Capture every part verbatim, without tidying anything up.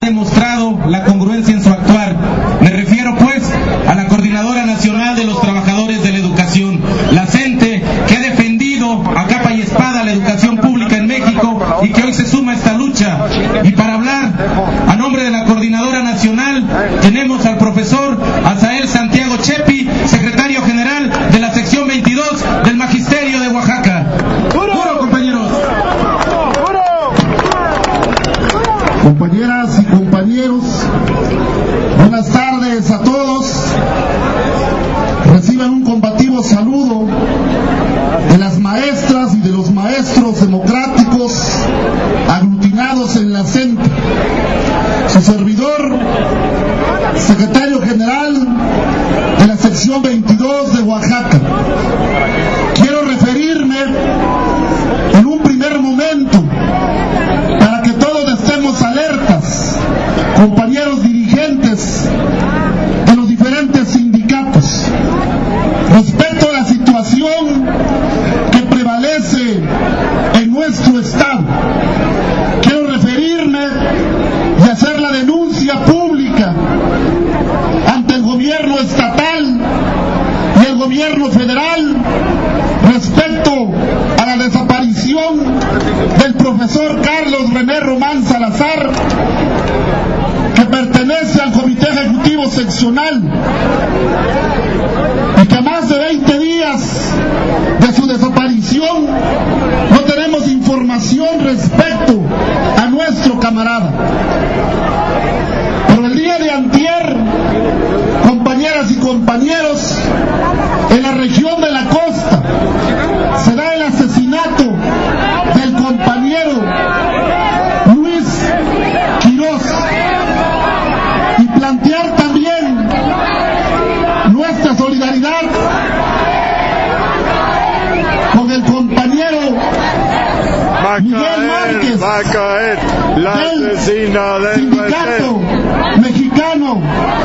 demostrado la congruencia en su actuar. Me refiero pues a la Coordinadora Nacional de los Trabajadores de la Educación, la CENTE, que ha defendido a capa y espada la educación pública en México y que hoy se suma a esta lucha. Y para hablar a nombre de la Coordinadora Nacional tenemos al profesor Asael Santiago Chepi, secretario general de la sección veintidós del Magisterio de Oaxaca. ¡Puro, compañeros! Compañeras y compañeros, buenas tardes a todos. Reciban un combativo saludo de las maestras y de los maestros democráticos aglutinados en la CENTE. Su servidor, secretario general de la sección veintidós de Oaxaca. Quiero referirme en un primer momento, para que todos estemos alertas, compañeros dirigentes de los diferentes sindicatos, respecto a la situación que prevalece en nuestro estado. Quiero referirme y hacer la denuncia pública ante el gobierno estatal y el gobierno federal respecto a la desaparición del profesor Carlos René Román Salazar, que pertenece al Comité Ejecutivo Seccional, y que a más de veinte días de su desaparición no tenemos información respecto a nuestro camarada. Pero el día de antier, compañeras y compañeros, en la región de la costa se da el asesinato del compañero Luis Quirós, y plantear también nuestra solidaridad con el compañero Miguel Márquez, va a caer la asesina del Sindicato Mexicano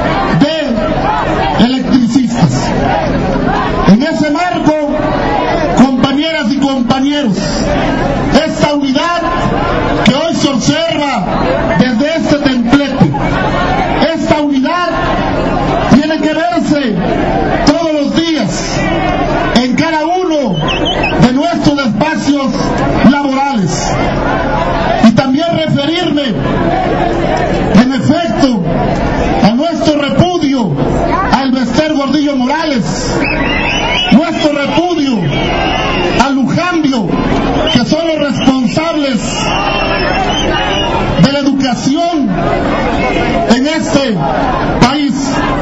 de Electricistas. En ese marco, compañeras y compañeros, esta unidad que hoy se observa desde este templete, esta unidad tiene que verse todos los días en cada uno de nuestros espacios laborales. Y también referirme, en efecto, a nuestro repudio a Elbester Gordillo Morales, nuestro repudio a Lujambio, que son los responsables de la educación en este país.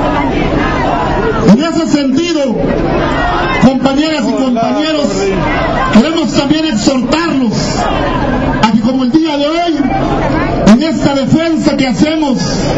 En ese sentido, compañeras y compañeros, queremos también exhortarlos a que, como el día de hoy, en esta defensa que hacemos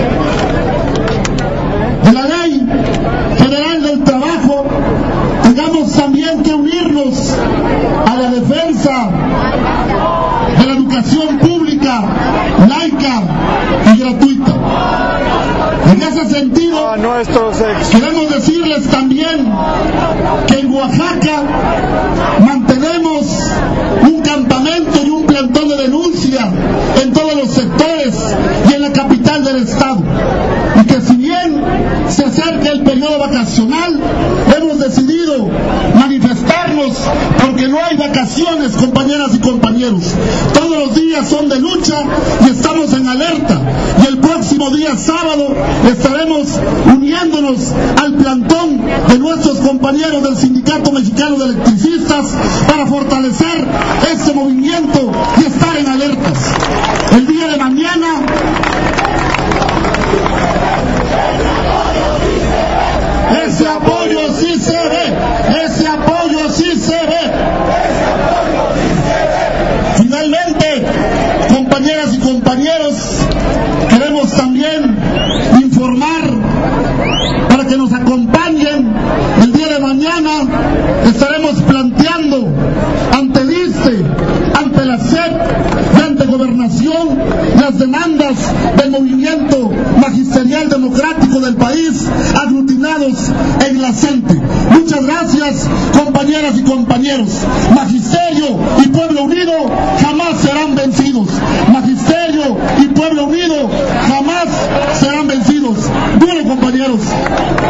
de la Ley Federal del Trabajo, tengamos también que unirnos a la defensa de la educación pública, laica y gratuita. En ese sentido, queremos decirles también que en Oaxaca mantenemos un campamento y un plantón de denuncia en todos los sectores y en la capital del estado, y que si bien se acerca el periodo vacacional, hemos decidido manifestarnos porque no hay vacaciones, compañeras y compañeros. Todos los días son de lucha y estamos en alerta, y el próximo día sábado estaremos uniéndonos al plantón de nuestros compañeros del Sindicato Mexicano de Electricistas para fortalecer este movimiento y estar en alertas. El día de mañana ese apoyo sí se ve, ese apoyo sí se ve. Finalmente, compañeras y compañeros, queremos también informar para que nos acompañen. El día de mañana estaremos planteando ante el I S S S E, ante la S E P y ante Gobernación las demandas del movimiento magisterial democrático del país, aglutinados en la CENTE. Muchas gracias, compañeras y compañeros. Magisterio y Pueblo Unido jamás serán vencidos. Magisterio y Pueblo Unido jamás compañeros